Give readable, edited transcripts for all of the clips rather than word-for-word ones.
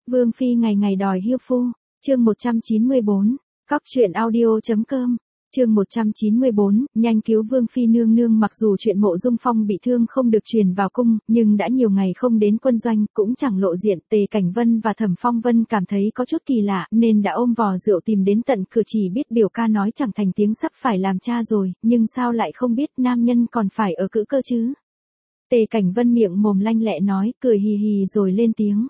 Vương phi ngày ngày đòi hiêu phu, chương 194, cóc truyện audio.com, chương 194, nhanh cứu Vương phi nương nương. Mặc dù chuyện Mộ Dung Phong bị thương không được truyền vào cung, nhưng đã nhiều ngày không đến quân doanh, cũng chẳng lộ diện. Tề Cảnh Vân và Thẩm Phong Vân cảm thấy có chút kỳ lạ, nên đã ôm vò rượu tìm đến tận cửa. Chỉ biết biểu ca nói chẳng thành tiếng sắp phải làm cha rồi, nhưng sao lại không biết nam nhân còn phải ở cữ cơ chứ? Tề Cảnh Vân miệng mồm lanh lẹ nói, cười hì hì rồi lên tiếng.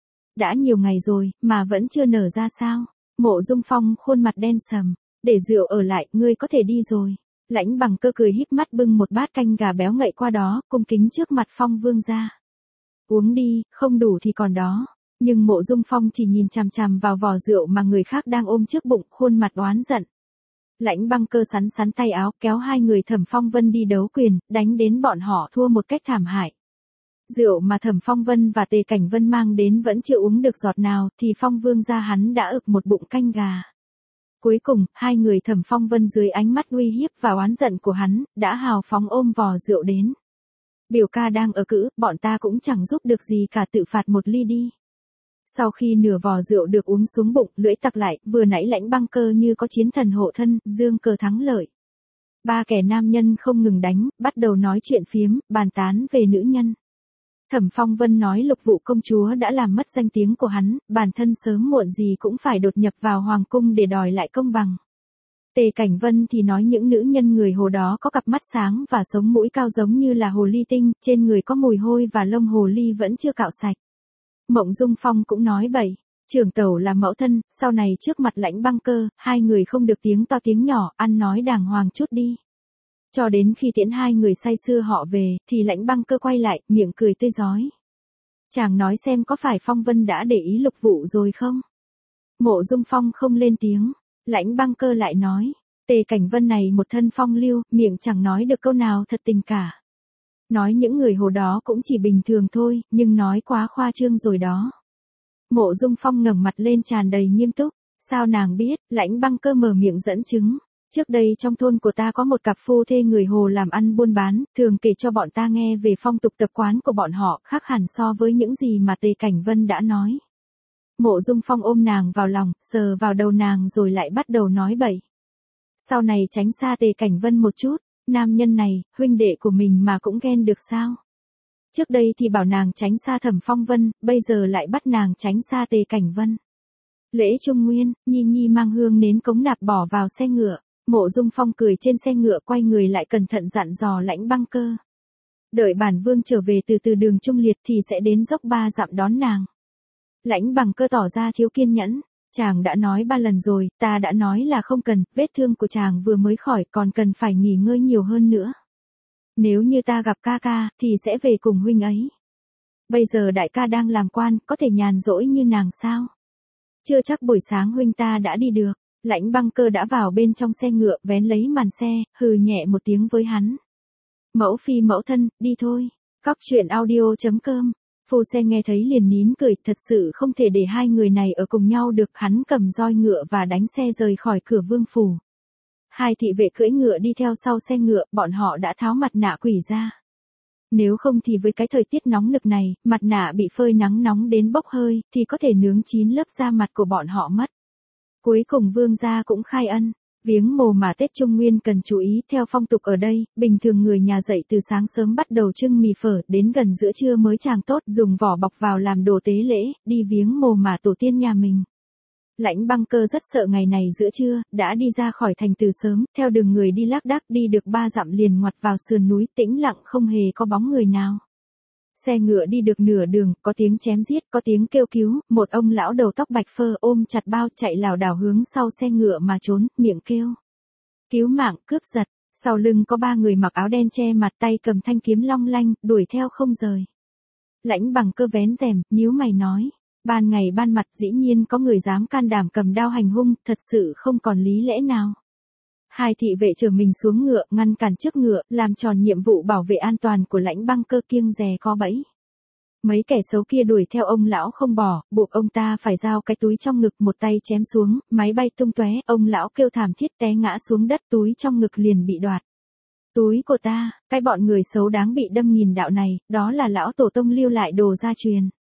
Đã nhiều ngày rồi, mà vẫn chưa nở ra sao? Mộ Dung Phong khuôn mặt đen sầm. Để rượu ở lại, ngươi có thể đi rồi. Lãnh Bằng Cơ cười híp mắt bưng một bát canh gà béo ngậy qua đó, cung kính trước mặt Phong vương gia. Uống đi, không đủ thì còn đó. Nhưng Mộ Dung Phong chỉ nhìn chằm chằm vào vò rượu mà người khác đang ôm trước bụng, khuôn mặt oán giận. Lãnh Bằng Cơ sắn sắn tay áo, kéo hai người Thẩm Phong Vân đi đấu quyền, đánh đến bọn họ thua một cách thảm hại. Rượu mà Thẩm Phong Vân và Tề Cảnh Vân mang đến vẫn chưa uống được giọt nào, thì Phong vương gia hắn đã ực một bụng canh gà. Cuối cùng, hai người Thẩm Phong Vân dưới ánh mắt uy hiếp và oán giận của hắn, đã hào phóng ôm vò rượu đến. Biểu ca đang ở cữ, bọn ta cũng chẳng giúp được gì cả, tự phạt một ly đi. Sau khi nửa vò rượu được uống xuống bụng, lưỡi tặc lại, vừa nãy Lãnh Bằng Cơ như có chiến thần hộ thân, dương cờ thắng lợi. Ba kẻ nam nhân không ngừng đánh, bắt đầu nói chuyện phiếm, bàn tán về nữ nhân. Thẩm Phong Vân nói Lục Vụ công chúa đã làm mất danh tiếng của hắn, bản thân sớm muộn gì cũng phải đột nhập vào hoàng cung để đòi lại công bằng. Tề Cảnh Vân thì nói những nữ nhân người Hồ đó có cặp mắt sáng và sống mũi cao giống như là hồ ly tinh, trên người có mùi hôi và lông hồ ly vẫn chưa cạo sạch. Mộng Dung Phong cũng nói bậy, trưởng tẩu là mẫu thân, sau này trước mặt Lãnh Bằng Cơ, hai người không được tiếng to tiếng nhỏ, ăn nói đàng hoàng chút đi. Cho đến khi tiễn hai người say sưa họ về, thì Lãnh Bằng Cơ quay lại, miệng cười tươi rói. Chàng nói xem có phải Phong Vân đã để ý Lục Vụ rồi không? Mộ Dung Phong không lên tiếng, Lãnh Bằng Cơ lại nói, Tề Cảnh Vân này một thân phong lưu, miệng chẳng nói được câu nào thật tình cả. Nói những người Hồ đó cũng chỉ bình thường thôi, nhưng nói quá khoa trương rồi đó. Mộ Dung Phong ngẩng mặt lên tràn đầy nghiêm túc, sao nàng biết? Lãnh Bằng Cơ mở miệng dẫn chứng. Trước đây trong thôn của ta có một cặp phu thê người Hồ làm ăn buôn bán, thường kể cho bọn ta nghe về phong tục tập quán của bọn họ, khác hẳn so với những gì mà Tề Cảnh Vân đã nói. Mộ Dung Phong ôm nàng vào lòng, sờ vào đầu nàng rồi lại bắt đầu nói bậy. Sau này tránh xa Tề Cảnh Vân một chút, nam nhân này, huynh đệ của mình mà cũng ghen được sao? Trước đây thì bảo nàng tránh xa Thẩm Phong Vân, bây giờ lại bắt nàng tránh xa Tề Cảnh Vân. Lễ Trung Nguyên, Nhi Nhi mang hương nến cống nạp bỏ vào xe ngựa. Mộ Dung Phong cười trên xe ngựa, quay người lại cẩn thận dặn dò Lãnh Bằng Cơ. Đợi bản vương trở về từ đường Trung Liệt thì sẽ đến dốc 3 dặm đón nàng. Lãnh Bằng Cơ tỏ ra thiếu kiên nhẫn. Chàng đã nói 3 lần rồi, ta đã nói là không cần, vết thương của chàng vừa mới khỏi, còn cần phải nghỉ ngơi nhiều hơn nữa. Nếu như ta gặp ca ca, thì sẽ về cùng huynh ấy. Bây giờ đại ca đang làm quan, có thể nhàn rỗi như nàng sao? Chưa chắc buổi sáng huynh ta đã đi được. Lãnh Bằng Cơ đã vào bên trong xe ngựa, vén lấy màn xe, hừ nhẹ một tiếng với hắn. Mẫu phi mẫu thân, đi thôi. Cóc truyện audio.com. Phu xe nghe thấy liền nín cười, thật sự không thể để hai người này ở cùng nhau được. Hắn cầm roi ngựa và đánh xe rời khỏi cửa vương phủ. Hai thị vệ cưỡi ngựa đi theo sau xe ngựa, bọn họ đã tháo mặt nạ quỷ ra. Nếu không thì với cái thời tiết nóng nực này, mặt nạ bị phơi nắng nóng đến bốc hơi, thì có thể nướng chín lớp da mặt của bọn họ mất. Cuối cùng vương gia cũng khai ân, viếng mồ mà Tết Trung Nguyên cần chú ý theo phong tục ở đây, bình thường người nhà dậy từ sáng sớm bắt đầu trưng mì phở, đến gần giữa trưa mới chàng tốt dùng vỏ bọc vào làm đồ tế lễ, đi viếng mồ mà tổ tiên nhà mình. Lãnh Bằng Cơ rất sợ ngày này giữa trưa, đã đi ra khỏi thành từ sớm, theo đường người đi lác đác đi được 3 dặm liền ngoặt vào sườn núi, tĩnh lặng không hề có bóng người nào. Xe ngựa đi được nửa đường, có tiếng chém giết, có tiếng kêu cứu, một ông lão đầu tóc bạch phơ ôm chặt bao chạy lảo đảo hướng sau xe ngựa mà trốn, miệng kêu. Cứu mạng, cướp giật, sau lưng có 3 người mặc áo đen che mặt, tay cầm thanh kiếm long lanh, đuổi theo không rời. Lãnh Bằng Cơ vén rèm, nhíu mày nói, ban ngày ban mặt dĩ nhiên có người dám can đảm cầm đao hành hung, thật sự không còn lý lẽ nào. Hai thị vệ chở mình xuống ngựa, ngăn cản trước ngựa, làm tròn nhiệm vụ bảo vệ an toàn của Lãnh Bằng Cơ, kiêng dè có bẫy. Mấy kẻ xấu kia đuổi theo ông lão không bỏ, buộc ông ta phải giao cái túi trong ngực, một tay chém xuống, máy bay tung tóe, ông lão kêu thảm thiết té ngã xuống đất, túi trong ngực liền bị đoạt. Túi của ta, cái bọn người xấu đáng bị đâm nghìn đạo này, đó là lão tổ tông lưu lại đồ gia truyền.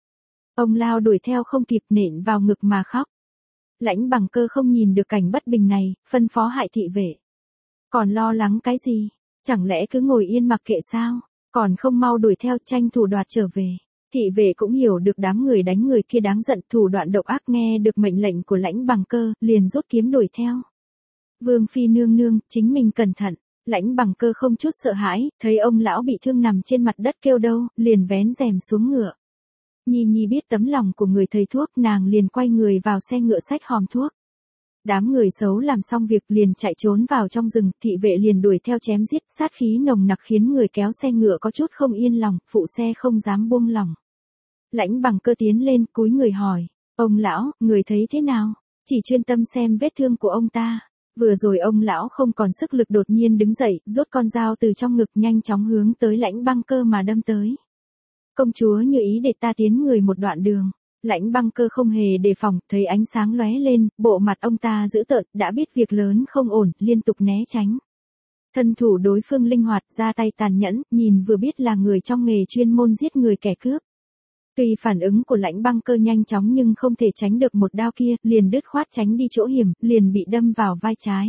Ông lao đuổi theo không kịp nện vào ngực mà khóc. Lãnh Bằng Cơ không nhìn được cảnh bất bình này, phân phó Hại thị vệ. Còn lo lắng cái gì? Chẳng lẽ cứ ngồi yên mặc kệ sao? Còn không mau đuổi theo tranh thủ đoạt trở về. Thị vệ cũng hiểu được đám người đánh người kia đáng giận, thủ đoạn độc ác, nghe được mệnh lệnh của Lãnh Bằng Cơ, liền rút kiếm đuổi theo. Vương phi nương nương, chính mình cẩn thận. Lãnh Bằng Cơ không chút sợ hãi, thấy ông lão bị thương nằm trên mặt đất kêu đâu, liền vén rèm xuống ngựa. Nhi Nhi biết tấm lòng của người thầy thuốc, nàng liền quay người vào xe ngựa xách hòm thuốc. Đám người xấu làm xong việc liền chạy trốn vào trong rừng, thị vệ liền đuổi theo chém giết, sát khí nồng nặc khiến người kéo xe ngựa có chút không yên lòng, phụ xe không dám buông lỏng. Lãnh Bằng Cơ tiến lên, cúi người hỏi, ông lão, người thấy thế nào? Chỉ chuyên tâm xem vết thương của ông ta. Vừa rồi ông lão không còn sức lực, đột nhiên đứng dậy, rút con dao từ trong ngực, nhanh chóng hướng tới Lãnh Bằng Cơ mà đâm tới. Công chúa như ý để ta tiến người một đoạn đường. Lãnh Bằng Cơ không hề đề phòng, thấy ánh sáng lóe lên, bộ mặt ông ta dữ tợn, đã biết việc lớn không ổn, liên tục né tránh. Thân thủ đối phương linh hoạt, ra tay tàn nhẫn, nhìn vừa biết là người trong nghề chuyên môn giết người kẻ cướp. Tuy phản ứng của Lãnh Bằng Cơ nhanh chóng nhưng không thể tránh được một đao kia, liền đứt khoát tránh đi chỗ hiểm, liền bị đâm vào vai trái.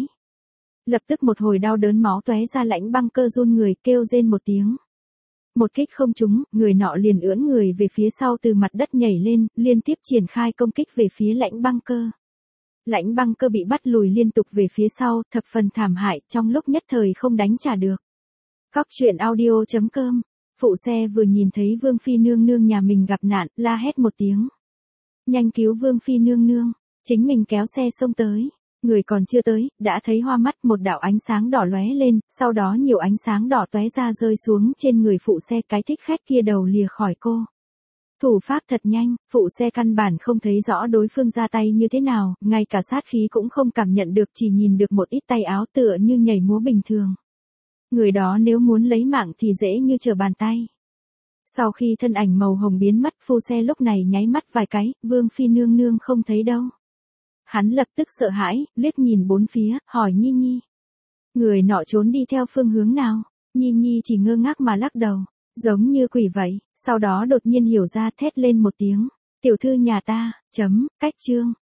Lập tức một hồi đau đớn máu tóe ra, Lãnh Bằng Cơ run người, kêu rên một tiếng. Một kích không trúng, người nọ liền ưỡn người về phía sau, từ mặt đất nhảy lên, liên tiếp triển khai công kích về phía Lãnh Bằng Cơ. Lãnh Bằng Cơ bị bắt lùi liên tục về phía sau, thập phần thảm hại, trong lúc nhất thời không đánh trả được. Góc truyện audio.com. Phụ xe vừa nhìn thấy Vương phi nương nương nhà mình gặp nạn, la hét một tiếng. Nhanh cứu Vương phi nương nương, chính mình kéo xe xông tới. Người còn chưa tới, đã thấy hoa mắt, một đạo ánh sáng đỏ lóe lên, sau đó nhiều ánh sáng đỏ tóe ra rơi xuống trên người phụ xe, cái thích khách kia đầu lìa khỏi cô. Thủ pháp thật nhanh, phụ xe căn bản không thấy rõ đối phương ra tay như thế nào, ngay cả sát khí cũng không cảm nhận được, chỉ nhìn được một ít tay áo tựa như nhảy múa bình thường. Người đó nếu muốn lấy mạng thì dễ như trở bàn tay. Sau khi thân ảnh màu hồng biến mất, phu xe lúc này nháy mắt vài cái, Vương phi nương nương không thấy đâu. Hắn lập tức sợ hãi, liếc nhìn bốn phía, hỏi Nhi Nhi. Người nọ trốn đi theo phương hướng nào? Nhi Nhi chỉ ngơ ngác mà lắc đầu, giống như quỷ vậy, sau đó đột nhiên hiểu ra, thét lên một tiếng. Tiểu thư nhà ta, cách chương.